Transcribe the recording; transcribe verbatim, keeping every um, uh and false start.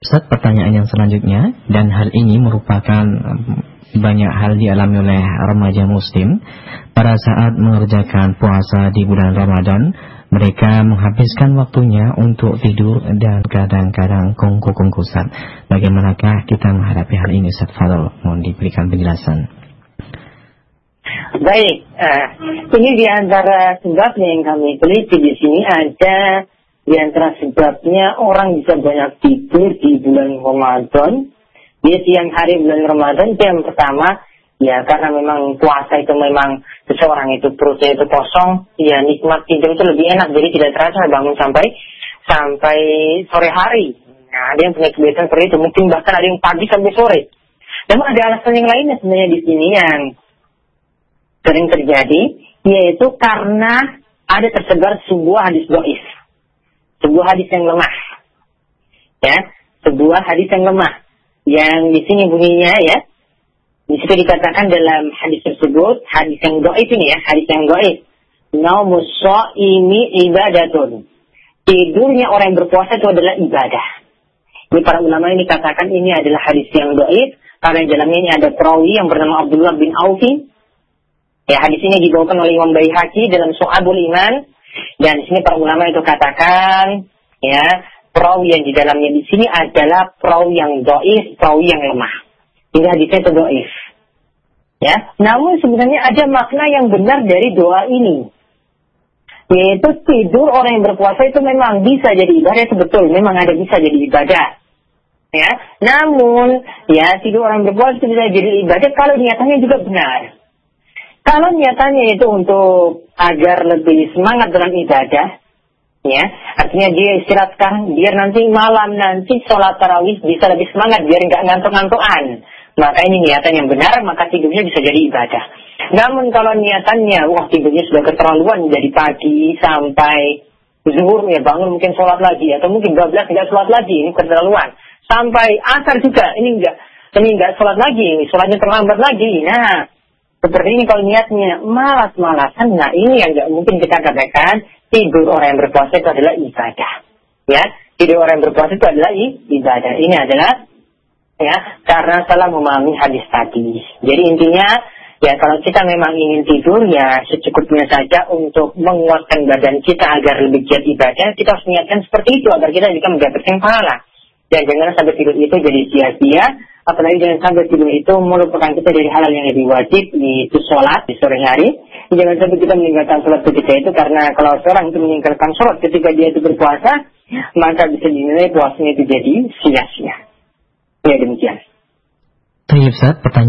Ustaz, pertanyaan yang selanjutnya, dan hal ini merupakan um, banyak hal dialami oleh remaja muslim pada saat mengerjakan puasa di bulan Ramadan. Mereka menghabiskan waktunya untuk tidur dan kadang-kadang kongko-kongkosan. Bagaimanakah kita menghadapi hal ini, Ustaz Fadl? Mohon diberikan penjelasan. Baik, uh, ini di antara sebabnya yang kami teliti di sini ada di antara sebabnya orang bisa banyak tidur di bulan Ramadan. Di siang hari bulan Ramadan itu yang pertama, ya karena memang puasa itu memang seseorang itu perutnya itu kosong, ya nikmat tidur itu lebih enak, jadi tidak terasa bangun sampai sampai sore hari. Nah, ada yang punya kebiasaan seperti itu, mungkin bahkan ada yang pagi sampai sore. Namun ada alasan yang lainnya sebenarnya di sini yang sering terjadi, yaitu karena ada tersebar sebuah hadis dhaif, sebuah hadis yang lemah, ya, sebuah hadis yang lemah, yang di sini bunyinya ya, di situ dikatakan dalam hadis tersebut, hadis yang dhaif ini ya, hadis yang dhaif, naumus shaimi ibadatun, tidurnya orang yang berpuasa itu adalah ibadah. Ini para ulama ini katakan ini adalah hadis yang dhaif karena di dalamnya ini ada perawi yang bernama Abdullah bin Aufi. Ya, hadis ini dibawakan oleh Imam Baihaqi dalam Syu'abul Iman, dan di sini para ulama itu katakan ya, perawi yang di dalamnya di sini adalah perawi yang dhaif, perawi yang lemah. Ini hadisnya itu dhaif. Ya, namun sebenarnya ada makna yang benar dari doa ini, yaitu tidur orang yang berpuasa itu memang bisa jadi ibadah, itu betul, memang ada bisa jadi ibadah. Ya, namun ya tidur orang yang berpuasa itu bisa jadi ibadah kalau niatannya juga benar. Kalau niatannya itu untuk agar lebih semangat dalam ibadah, ya, artinya dia istirahat sekarang, biar nanti malam nanti sholat tarawih bisa lebih semangat, biar nggak ngantuk-ngantukan. Maka ini niatan yang benar, maka tidurnya bisa jadi ibadah. Namun kalau niatannya, wah tidurnya sudah keterlaluan dari pagi sampai zuhur, ya bangun mungkin sholat lagi, atau mungkin dua belas nggak sholat lagi, ini keterlaluan. Sampai asar juga, ini nggak, ini nggak sholat lagi, ini sholatnya terlambat lagi. Nah, seperti ini kalau niatnya malas-malasan, nah ini yang nggak mungkin kita katakan tidur orang yang berpuasa itu adalah ibadah. Ya, tidur orang yang berpuasa itu adalah ibadah. Ini adalah ya karena salah memahami hadis tadi. Jadi intinya ya kalau kita memang ingin tidur ya secukupnya saja untuk menguatkan badan kita agar lebih giat ibadah, kita harus niatkan seperti itu agar kita bisa mendapatkan pahala. Dan jangan sampai tidur itu jadi sia-sia. Apalagi jangan sampai tidur itu melupakan kita dari hal yang lebih wajib, yaitu sholat di sore hari. Jangan sampai kita meninggalkan sholat ketika itu, karena kalau seorang itu meninggalkan sholat ketika dia itu berpuasa, maka bisa dinilai puasanya itu jadi sia-sia. Ya demikian. Baik, Ustaz, pertanyaan